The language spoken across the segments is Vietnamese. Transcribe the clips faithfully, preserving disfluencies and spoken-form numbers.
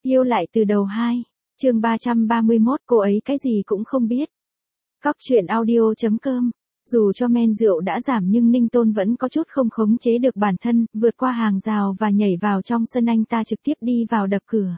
Yêu lại từ đầu hai, chương ba trăm ba mươi mốt, cô ấy cái gì cũng không biết. Cóc truyện audio chấm com. Dù cho men rượu đã giảm nhưng Ninh Tôn vẫn có chút không khống chế được bản thân, vượt qua hàng rào và nhảy vào trong sân. Anh ta trực tiếp đi vào đập cửa.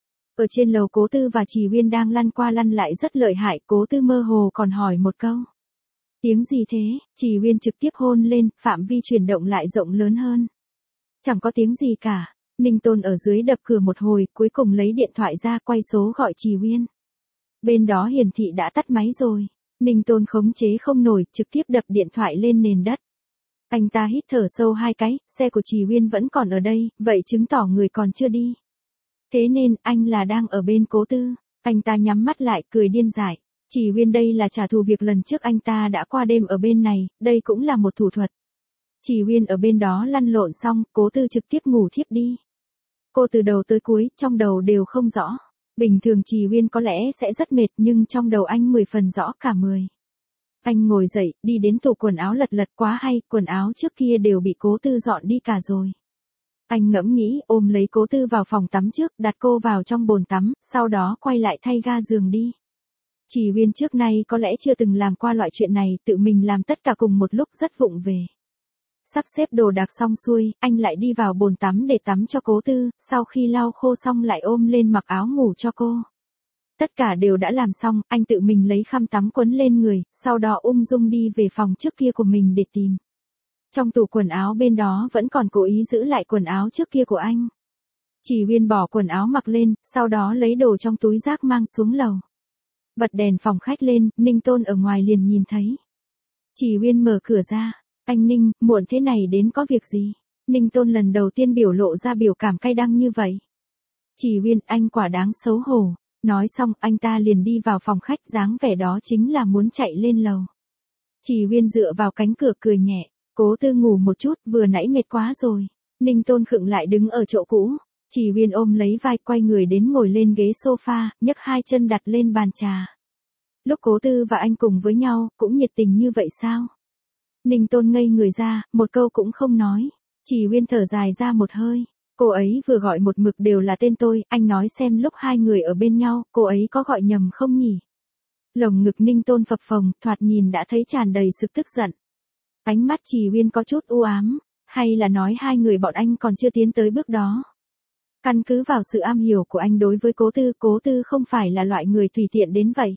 Ở trên lầu Cố Tư và Trì Uyên đang lăn qua lăn lại rất lợi hại, Cố Tư mơ hồ còn hỏi một câu. Tiếng gì thế? Trì Uyên trực tiếp hôn lên, phạm vi chuyển động lại rộng lớn hơn. Chẳng có tiếng gì cả. Ninh Tôn ở dưới đập cửa một hồi, cuối cùng lấy điện thoại ra quay số gọi Trì Uyên. Bên đó hiển thị đã tắt máy rồi. Ninh Tôn khống chế không nổi, trực tiếp đập điện thoại lên nền đất. Anh ta hít thở sâu hai cái, xe của Trì Uyên vẫn còn ở đây, vậy chứng tỏ người còn chưa đi. Thế nên, anh là đang ở bên Cố Tư. Anh ta nhắm mắt lại, cười điên dại. Trì Uyên đây là trả thù việc lần trước anh ta đã qua đêm ở bên này, đây cũng là một thủ thuật. Trì Uyên ở bên đó lăn lộn xong, Cố Tư trực tiếp ngủ thiếp đi. Cô từ đầu tới cuối, trong đầu đều không rõ. Bình thường Trì Uyên có lẽ sẽ rất mệt nhưng trong đầu anh mười phần rõ cả mười. Anh ngồi dậy, đi đến tủ quần áo lật lật, quá hay, quần áo trước kia đều bị Cố Tư dọn đi cả rồi. Anh ngẫm nghĩ, ôm lấy Cố Tư vào phòng tắm trước, đặt cô vào trong bồn tắm, sau đó quay lại thay ga giường đi. Trì Uyên trước nay có lẽ chưa từng làm qua loại chuyện này, tự mình làm tất cả cùng một lúc rất vụng về. Sắp xếp đồ đạc xong xuôi, anh lại đi vào bồn tắm để tắm cho Cố Tư, sau khi lau khô xong lại ôm lên mặc áo ngủ cho cô. Tất cả đều đã làm xong, anh tự mình lấy khăn tắm quấn lên người, sau đó ung dung đi về phòng trước kia của mình để tìm. Trong tủ quần áo bên đó vẫn còn cố ý giữ lại quần áo trước kia của anh. Trì Uyên bỏ quần áo mặc lên, sau đó lấy đồ trong túi rác mang xuống lầu. Bật đèn phòng khách lên, Ninh Tôn ở ngoài liền nhìn thấy. Trì Uyên mở cửa ra. Anh Ninh, muộn thế này đến có việc gì? Ninh Tôn lần đầu tiên biểu lộ ra biểu cảm cay đắng như vậy. Trì Uyên, anh quả đáng xấu hổ. Nói xong, anh ta liền đi vào phòng khách, dáng vẻ đó chính là muốn chạy lên lầu. Trì Uyên dựa vào cánh cửa cười nhẹ. Cố Tư ngủ một chút, vừa nãy mệt quá rồi. Ninh Tôn khựng lại đứng ở chỗ cũ. Trì Uyên ôm lấy vai, quay người đến ngồi lên ghế sofa, nhấc hai chân đặt lên bàn trà. Lúc Cố Tư và anh cùng với nhau, cũng nhiệt tình như vậy sao? Ninh Tôn ngây người ra, một câu cũng không nói. Trì Uyên thở dài ra một hơi. Cô ấy vừa gọi một mực đều là tên tôi, anh nói xem lúc hai người ở bên nhau, cô ấy có gọi nhầm không nhỉ? Lồng ngực Ninh Tôn phập phồng, thoạt nhìn đã thấy tràn đầy sự tức giận. Ánh mắt Trì Uyên có chút u ám, hay là nói hai người bọn anh còn chưa tiến tới bước đó? Căn cứ vào sự am hiểu của anh đối với Cố Tư, Cố Tư không phải là loại người tùy tiện đến vậy.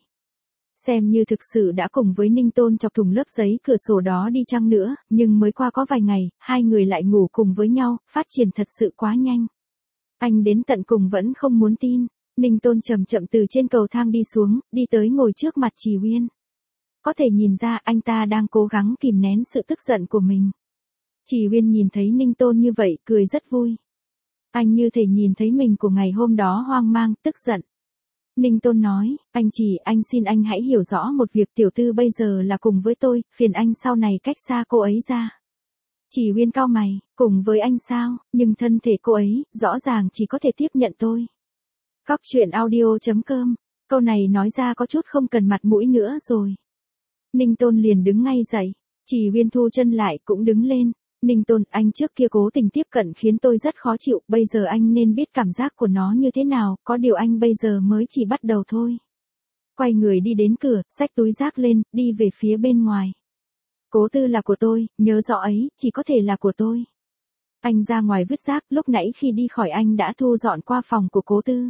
Xem như thực sự đã cùng với Ninh Tôn chọc thủng lớp giấy cửa sổ đó đi chăng nữa, nhưng mới qua có vài ngày, hai người lại ngủ cùng với nhau, phát triển thật sự quá nhanh. Anh đến tận cùng vẫn không muốn tin. Ninh Tôn chậm chậm từ trên cầu thang đi xuống, đi tới ngồi trước mặt Trì Uyên. Có thể nhìn ra anh ta đang cố gắng kìm nén sự tức giận của mình. Trì Uyên nhìn thấy Ninh Tôn như vậy, cười rất vui. Anh như thể nhìn thấy mình của ngày hôm đó hoang mang, tức giận. Ninh Tôn nói, anh Trì, anh xin anh hãy hiểu rõ một việc, tiểu tư bây giờ là cùng với tôi, phiền anh sau này cách xa cô ấy ra. Trì Uyên cau mày, cùng với anh sao, nhưng thân thể cô ấy, rõ ràng chỉ có thể tiếp nhận tôi. Cóc truyện audio chấm com, câu này nói ra có chút không cần mặt mũi nữa rồi. Ninh Tôn liền đứng ngay dậy, Trì Uyên thu chân lại cũng đứng lên. Ninh Tôn, anh trước kia cố tình tiếp cận khiến tôi rất khó chịu, bây giờ anh nên biết cảm giác của nó như thế nào, có điều anh bây giờ mới chỉ bắt đầu thôi. Quay người đi đến cửa, xách túi rác lên, đi về phía bên ngoài. Cố Tư là của tôi, nhớ rõ ấy, chỉ có thể là của tôi. Anh ra ngoài vứt rác, lúc nãy khi đi khỏi anh đã thu dọn qua phòng của Cố Tư.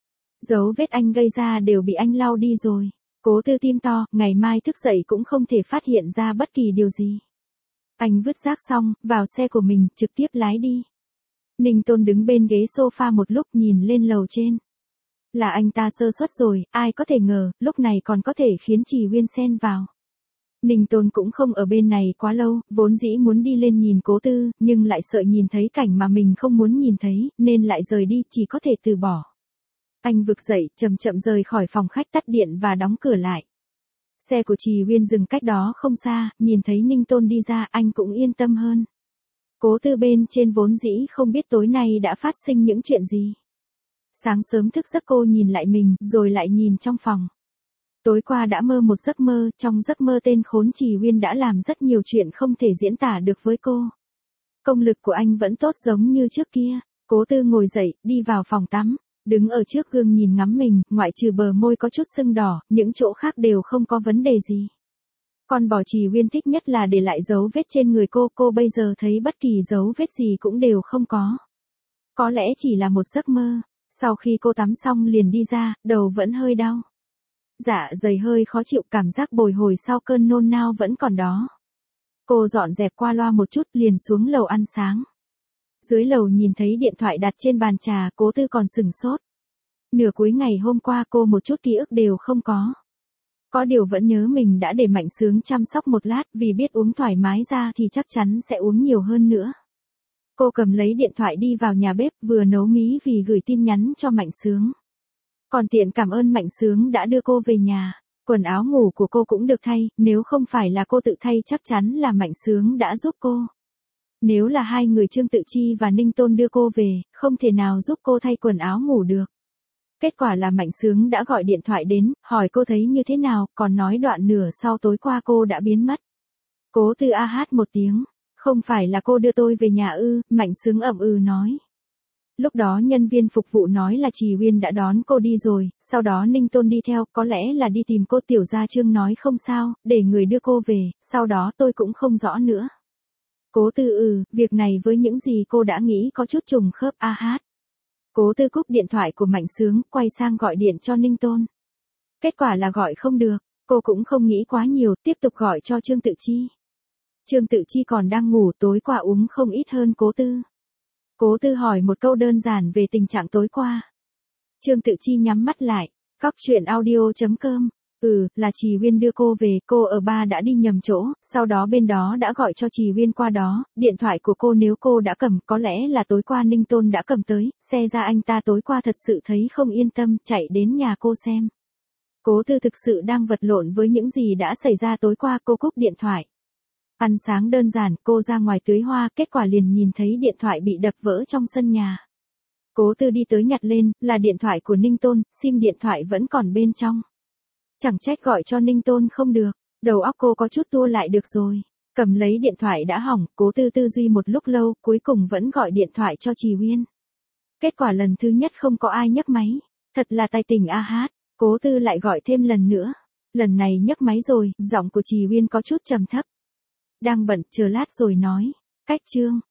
Dấu vết anh gây ra đều bị anh lau đi rồi. Cố Tư tim to, ngày mai thức dậy cũng không thể phát hiện ra bất kỳ điều gì. Anh vứt rác xong, vào xe của mình, trực tiếp lái đi. Ninh Tôn đứng bên ghế sofa một lúc nhìn lên lầu trên. Là anh ta sơ suất rồi, ai có thể ngờ, lúc này còn có thể khiến Trì Uyên xen vào. Ninh Tôn cũng không ở bên này quá lâu, vốn dĩ muốn đi lên nhìn Cố Tư, nhưng lại sợ nhìn thấy cảnh mà mình không muốn nhìn thấy, nên lại rời đi, chỉ có thể từ bỏ. Anh vực dậy, chậm chậm rời khỏi phòng khách, tắt điện và đóng cửa lại. Xe của Trì Uyên dừng cách đó không xa, nhìn thấy Ninh Tôn đi ra, anh cũng yên tâm hơn. Cố Tư bên trên vốn dĩ không biết tối nay đã phát sinh những chuyện gì. Sáng sớm thức giấc cô nhìn lại mình, rồi lại nhìn trong phòng. Tối qua đã mơ một giấc mơ, trong giấc mơ tên khốn Trì Uyên đã làm rất nhiều chuyện không thể diễn tả được với cô. Công lực của anh vẫn tốt giống như trước kia. Cố Tư ngồi dậy, đi vào phòng tắm. Đứng ở trước gương nhìn ngắm mình, ngoại trừ bờ môi có chút sưng đỏ, những chỗ khác đều không có vấn đề gì. Con bò Trì Uyên thích nhất là để lại dấu vết trên người cô, cô bây giờ thấy bất kỳ dấu vết gì cũng đều không có. Có lẽ chỉ là một giấc mơ. Sau khi cô tắm xong liền đi ra, đầu vẫn hơi đau. Dạ dày hơi khó chịu, cảm giác bồi hồi sau cơn nôn nao vẫn còn đó. Cô dọn dẹp qua loa một chút liền xuống lầu ăn sáng. Dưới lầu nhìn thấy điện thoại đặt trên bàn trà, Cố Tư còn sửng sốt. Nửa cuối ngày hôm qua cô một chút ký ức đều không có. Có điều vẫn nhớ mình đã để Mạnh Sướng chăm sóc một lát, vì biết uống thoải mái ra thì chắc chắn sẽ uống nhiều hơn nữa. Cô cầm lấy điện thoại đi vào nhà bếp, vừa nấu mí vì gửi tin nhắn cho Mạnh Sướng. Còn tiện cảm ơn Mạnh Sướng đã đưa cô về nhà. Quần áo ngủ của cô cũng được thay, nếu không phải là cô tự thay chắc chắn là Mạnh Sướng đã giúp cô. Nếu là hai người Trương Tự Chi và Ninh Tôn đưa cô về, không thể nào giúp cô thay quần áo ngủ được. Kết quả là Mạnh Sướng đã gọi điện thoại đến, hỏi cô thấy như thế nào, còn nói đoạn nửa sau tối qua cô đã biến mất. Cố Tư a hát một tiếng, không phải là cô đưa tôi về nhà ư, Mạnh Sướng ậm ừ nói. Lúc đó nhân viên phục vụ nói là Trì Uyên đã đón cô đi rồi, sau đó Ninh Tôn đi theo, có lẽ là đi tìm cô. Tiểu Gia Trương nói không sao, để người đưa cô về, sau đó tôi cũng không rõ nữa. Cố Tư ừ, việc này với những gì cô đã nghĩ có chút trùng khớp a hát. Cố Tư cúp điện thoại của Mạnh Sướng, quay sang gọi điện cho Ninh Tôn. Kết quả là gọi không được, cô cũng không nghĩ quá nhiều, tiếp tục gọi cho Trương Tự Chi. Trương Tự Chi còn đang ngủ, tối qua uống không ít hơn Cố Tư. Cố Tư hỏi một câu đơn giản về tình trạng tối qua. Trương Tự Chi nhắm mắt lại, cóc truyện audio chấm com. Ừ, là Trì Uyên đưa cô về, cô ở ba đã đi nhầm chỗ, sau đó bên đó đã gọi cho Trì Uyên qua đó, điện thoại của cô nếu cô đã cầm, có lẽ là tối qua Ninh Tôn đã cầm tới, xe ra anh ta tối qua thật sự thấy không yên tâm, chạy đến nhà cô xem. Cố Tư thực sự đang vật lộn với những gì đã xảy ra tối qua, cô cúp điện thoại. Ăn sáng đơn giản, cô ra ngoài tưới hoa, kết quả liền nhìn thấy điện thoại bị đập vỡ trong sân nhà. Cố Tư đi tới nhặt lên, là điện thoại của Ninh Tôn, sim điện thoại vẫn còn bên trong. Chẳng trách gọi cho Ninh Tôn không được, đầu óc cô có chút tua lại được rồi. Cầm lấy điện thoại đã hỏng, Cố Tư tư duy một lúc lâu, cuối cùng vẫn gọi điện thoại cho Trì Uyên. Kết quả lần thứ nhất không có ai nhấc máy, thật là tài tình a hát. Cố Tư lại gọi thêm lần nữa, lần này nhấc máy rồi, giọng của Trì Uyên có chút trầm thấp. Đang bận, chờ lát rồi nói. Cách chương